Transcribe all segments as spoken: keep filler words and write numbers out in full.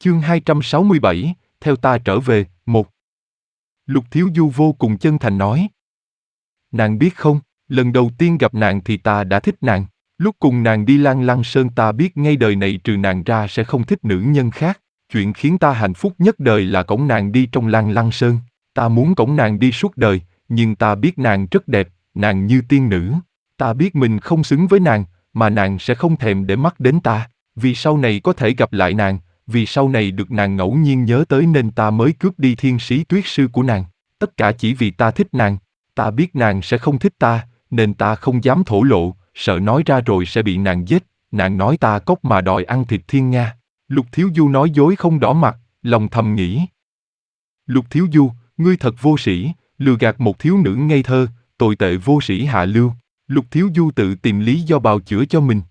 Chương hai trăm sáu mươi bảy, theo ta trở về, một. Lục Thiếu Du vô cùng chân thành nói. Nàng biết không, lần đầu tiên gặp nàng thì ta đã thích nàng. Lúc cùng nàng đi Lan Lăng Sơn ta biết ngay đời này trừ nàng ra sẽ không thích nữ nhân khác. Chuyện khiến ta hạnh phúc nhất đời là cõng nàng đi trong Lan Lăng Sơn. Ta muốn cõng nàng đi suốt đời, nhưng ta biết nàng rất đẹp, nàng như tiên nữ. Ta biết mình không xứng với nàng, mà nàng sẽ không thèm để mắt đến ta. Vì sau này có thể gặp lại nàng, vì sau này được nàng ngẫu nhiên nhớ tới nên ta mới cướp đi thiên sĩ tuyết sư của nàng. Tất cả chỉ vì ta thích nàng. Ta biết nàng sẽ không thích ta, nên ta không dám thổ lộ, sợ nói ra rồi sẽ bị nàng giết. Nàng nói ta cóc mà đòi ăn thịt thiên nga. Lục Thiếu Du nói dối không đỏ mặt, lòng thầm nghĩ. Lục Thiếu Du, ngươi thật vô sĩ, lừa gạt một thiếu nữ ngây thơ, tồi tệ vô sĩ hạ lưu. Lục Thiếu Du tự tìm lý do bào chữa cho mình.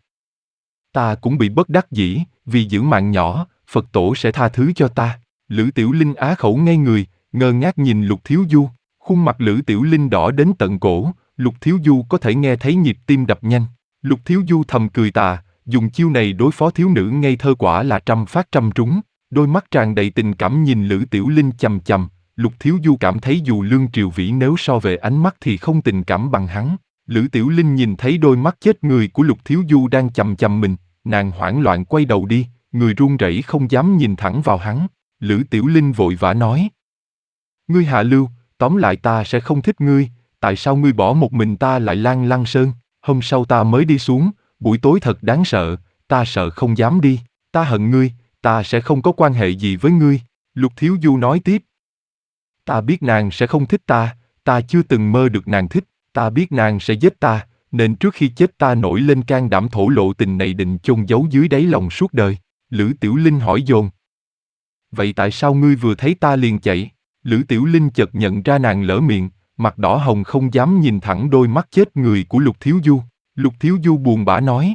Ta cũng bị bất đắc dĩ, vì giữ mạng nhỏ, Phật tổ sẽ tha thứ cho ta. Lữ Tiểu Linh á khẩu ngây người, ngơ ngác nhìn Lục Thiếu Du. Khuôn mặt Lữ Tiểu Linh đỏ đến tận cổ, Lục Thiếu Du có thể nghe thấy nhịp tim đập nhanh. Lục Thiếu Du thầm cười tà, dùng chiêu này đối phó thiếu nữ ngây thơ quả là trăm phát trăm trúng. Đôi mắt tràn đầy tình cảm nhìn Lữ Tiểu Linh chằm chằm, Lục Thiếu Du cảm thấy dù Lương Triều Vĩ nếu so về ánh mắt thì không tình cảm bằng hắn. Lữ Tiểu Linh nhìn thấy đôi mắt chết người của Lục Thiếu Du đang chằm chằm mình, nàng hoảng loạn quay đầu đi, người run rẩy không dám nhìn thẳng vào hắn. Lữ Tiểu Linh vội vã nói. Ngươi hạ lưu, tóm lại ta sẽ không thích ngươi, tại sao ngươi bỏ một mình ta lại Lan Lăng Sơn? Hôm sau ta mới đi xuống, buổi tối thật đáng sợ, ta sợ không dám đi, ta hận ngươi, ta sẽ không có quan hệ gì với ngươi. Lục Thiếu Du nói tiếp. Ta biết nàng sẽ không thích ta, ta chưa từng mơ được nàng thích, ta biết nàng sẽ giết ta, nên trước khi chết ta nổi lên can đảm thổ lộ tình này định chôn giấu dưới đáy lòng suốt đời. Lữ Tiểu Linh hỏi dồn. Vậy tại sao ngươi vừa thấy ta liền chạy? Lữ Tiểu Linh chợt nhận ra nàng lỡ miệng, mặt đỏ hồng không dám nhìn thẳng đôi mắt chết người của Lục Thiếu Du. Lục Thiếu Du buồn bã nói.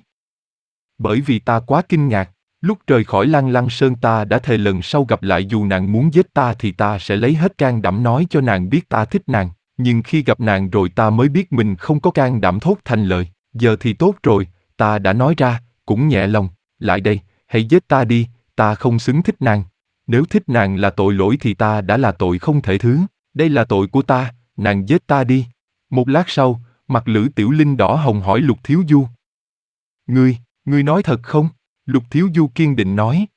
Bởi vì ta quá kinh ngạc, lúc rời khỏi Lan Lăng Sơn ta đã thề lần sau gặp lại dù nàng muốn giết ta thì ta sẽ lấy hết can đảm nói cho nàng biết ta thích nàng. Nhưng khi gặp nàng rồi ta mới biết mình không có can đảm thốt thành lời. Giờ thì tốt rồi, ta đã nói ra, cũng nhẹ lòng. Lại đây, hãy giết ta đi, ta không xứng thích nàng. Nếu thích nàng là tội lỗi thì ta đã là tội không thể thứ. Đây là tội của ta, nàng giết ta đi. Một lát sau, mặt Lữ Tiểu Linh đỏ hồng hỏi Lục Thiếu Du. Ngươi, ngươi nói thật không? Lục Thiếu Du kiên định nói.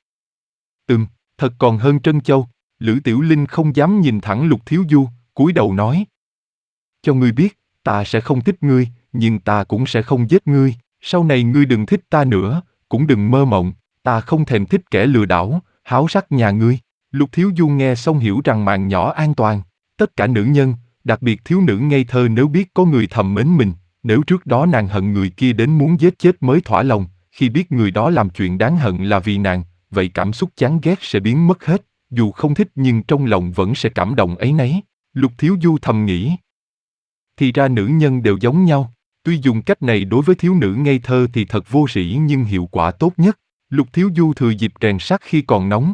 Ừm, thật còn hơn trân châu. Lữ Tiểu Linh không dám nhìn thẳng Lục Thiếu Du, cúi đầu nói. Cho ngươi biết, ta sẽ không thích ngươi, nhưng ta cũng sẽ không giết ngươi. Sau này ngươi đừng thích ta nữa, cũng đừng mơ mộng. Ta không thèm thích kẻ lừa đảo, háo sắc nhà ngươi. Lục Thiếu Du nghe xong hiểu rằng mạng nhỏ an toàn. Tất cả nữ nhân, đặc biệt thiếu nữ ngây thơ nếu biết có người thầm mến mình, nếu trước đó nàng hận người kia đến muốn giết chết mới thỏa lòng, khi biết người đó làm chuyện đáng hận là vì nàng, vậy cảm xúc chán ghét sẽ biến mất hết, dù không thích nhưng trong lòng vẫn sẽ cảm động ấy nấy. Lục Thiếu Du thầm nghĩ. Thì ra nữ nhân đều giống nhau, tuy dùng cách này đối với thiếu nữ ngây thơ thì thật vô sĩ nhưng hiệu quả tốt nhất. Lục Thiếu Du thừa dịp rèn sắt khi còn nóng.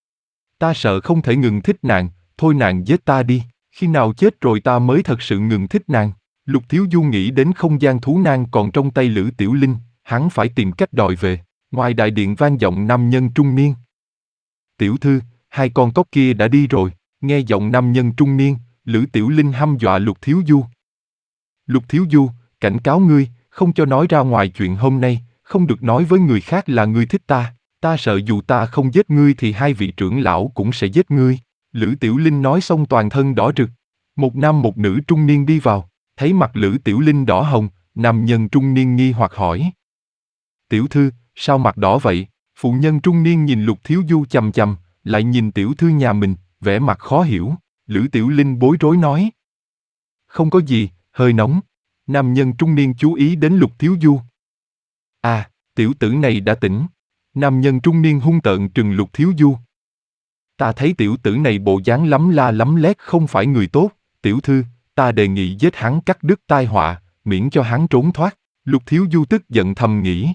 Ta sợ không thể ngừng thích nàng, thôi nàng giết ta đi, khi nào chết rồi ta mới thật sự ngừng thích nàng. Lục Thiếu Du nghĩ đến không gian thú nang còn trong tay Lữ Tiểu Linh, hắn phải tìm cách đòi về. Ngoài đại điện vang giọng nam nhân trung niên. Tiểu thư, hai con cóc kia đã đi rồi. Nghe giọng nam nhân trung niên, Lữ Tiểu Linh hăm dọa Lục Thiếu Du. Lục Thiếu Du, cảnh cáo ngươi, không cho nói ra ngoài chuyện hôm nay, không được nói với người khác là ngươi thích ta. Ta sợ dù ta không giết ngươi thì hai vị trưởng lão cũng sẽ giết ngươi. Lữ Tiểu Linh nói xong toàn thân đỏ rực. Một nam một nữ trung niên đi vào, thấy mặt Lữ Tiểu Linh đỏ hồng, nam nhân trung niên nghi hoặc hỏi. Tiểu thư, sao mặt đỏ vậy? Phụ nhân trung niên nhìn Lục Thiếu Du chằm chằm, lại nhìn tiểu thư nhà mình, vẻ mặt khó hiểu. Lữ Tiểu Linh bối rối nói. Không có gì, hơi nóng. Nam nhân trung niên chú ý đến Lục Thiếu Du. À, tiểu tử này đã tỉnh. Nam nhân trung niên hung tợn trừng Lục Thiếu Du. Ta thấy tiểu tử này bộ dáng lắm la lắm lét không phải người tốt, tiểu thư, ta đề nghị giết hắn cắt đứt tai họa, miễn cho hắn trốn thoát. Lục Thiếu Du tức giận thầm nghĩ.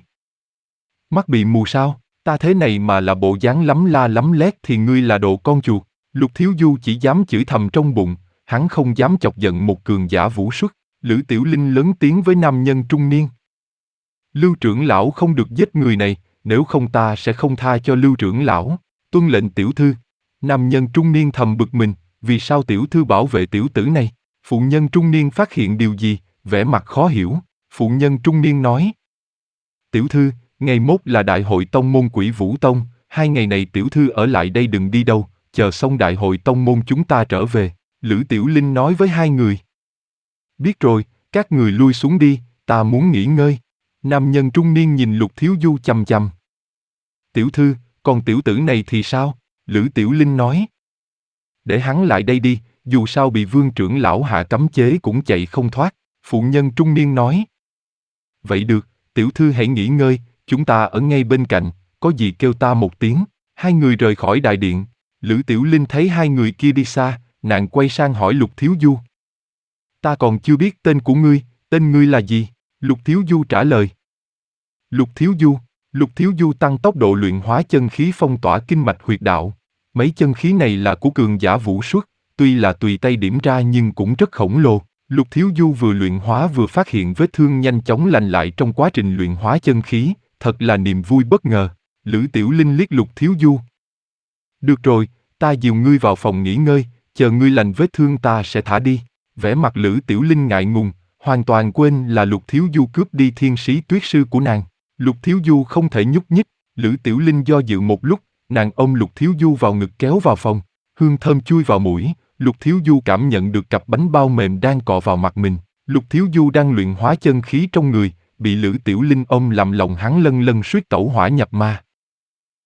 Mắt bị mù sao, ta thế này mà là bộ dáng lắm la lắm lét thì ngươi là đồ con chuột. Lục Thiếu Du chỉ dám chửi thầm trong bụng, hắn không dám chọc giận một cường giả vũ xuất. Lữ Tiểu Linh lớn tiếng với nam nhân trung niên. Lưu trưởng lão không được giết người này, nếu không ta sẽ không tha cho Lưu trưởng lão. Tuân lệnh tiểu thư. Nam nhân trung niên thầm bực mình, vì sao tiểu thư bảo vệ tiểu tử này? Phụ nhân trung niên phát hiện điều gì, vẻ mặt khó hiểu. Phụ nhân trung niên nói: Tiểu thư, ngày mốt là đại hội tông môn Quỷ Vũ Tông, hai ngày này tiểu thư ở lại đây đừng đi đâu, chờ xong đại hội tông môn chúng ta trở về. Lữ Tiểu Linh nói với hai người. Biết rồi, các người lui xuống đi, ta muốn nghỉ ngơi. Nam nhân trung niên nhìn Lục Thiếu Du chằm chằm. Tiểu thư, còn tiểu tử này thì sao? Lữ Tiểu Linh nói. Để hắn lại đây đi, dù sao bị vương trưởng lão hạ cấm chế cũng chạy không thoát. Phụ nhân trung niên nói. Vậy được, tiểu thư hãy nghỉ ngơi, chúng ta ở ngay bên cạnh, có gì kêu ta một tiếng. Hai người rời khỏi đại điện. Lữ Tiểu Linh thấy hai người kia đi xa, nàng quay sang hỏi Lục Thiếu Du. Ta còn chưa biết tên của ngươi, tên ngươi là gì? Lục Thiếu Du trả lời. Lục Thiếu Du. Lục Thiếu Du tăng tốc độ luyện hóa chân khí phong tỏa kinh mạch huyệt đạo. Mấy chân khí này là của cường giả vũ xuất, tuy là tùy tay điểm ra nhưng cũng rất khổng lồ. Lục Thiếu Du vừa luyện hóa vừa phát hiện vết thương nhanh chóng lành lại trong quá trình luyện hóa chân khí, thật là niềm vui bất ngờ. Lữ Tiểu Linh liếc Lục Thiếu Du. Được rồi, ta dìu ngươi vào phòng nghỉ ngơi, chờ ngươi lành vết thương ta sẽ thả đi. Vẻ mặt Lữ Tiểu Linh ngại ngùng, hoàn toàn quên là Lục Thiếu Du cướp đi thiên sĩ tuyết sư của nàng. Lục Thiếu Du không thể nhúc nhích, Lữ Tiểu Linh do dự một lúc, nàng ôm Lục Thiếu Du vào ngực kéo vào phòng, hương thơm chui vào mũi, Lục Thiếu Du cảm nhận được cặp bánh bao mềm đang cọ vào mặt mình. Lục Thiếu Du đang luyện hóa chân khí trong người, bị Lữ Tiểu Linh ôm làm lòng hắn lân lân suýt tẩu hỏa nhập ma.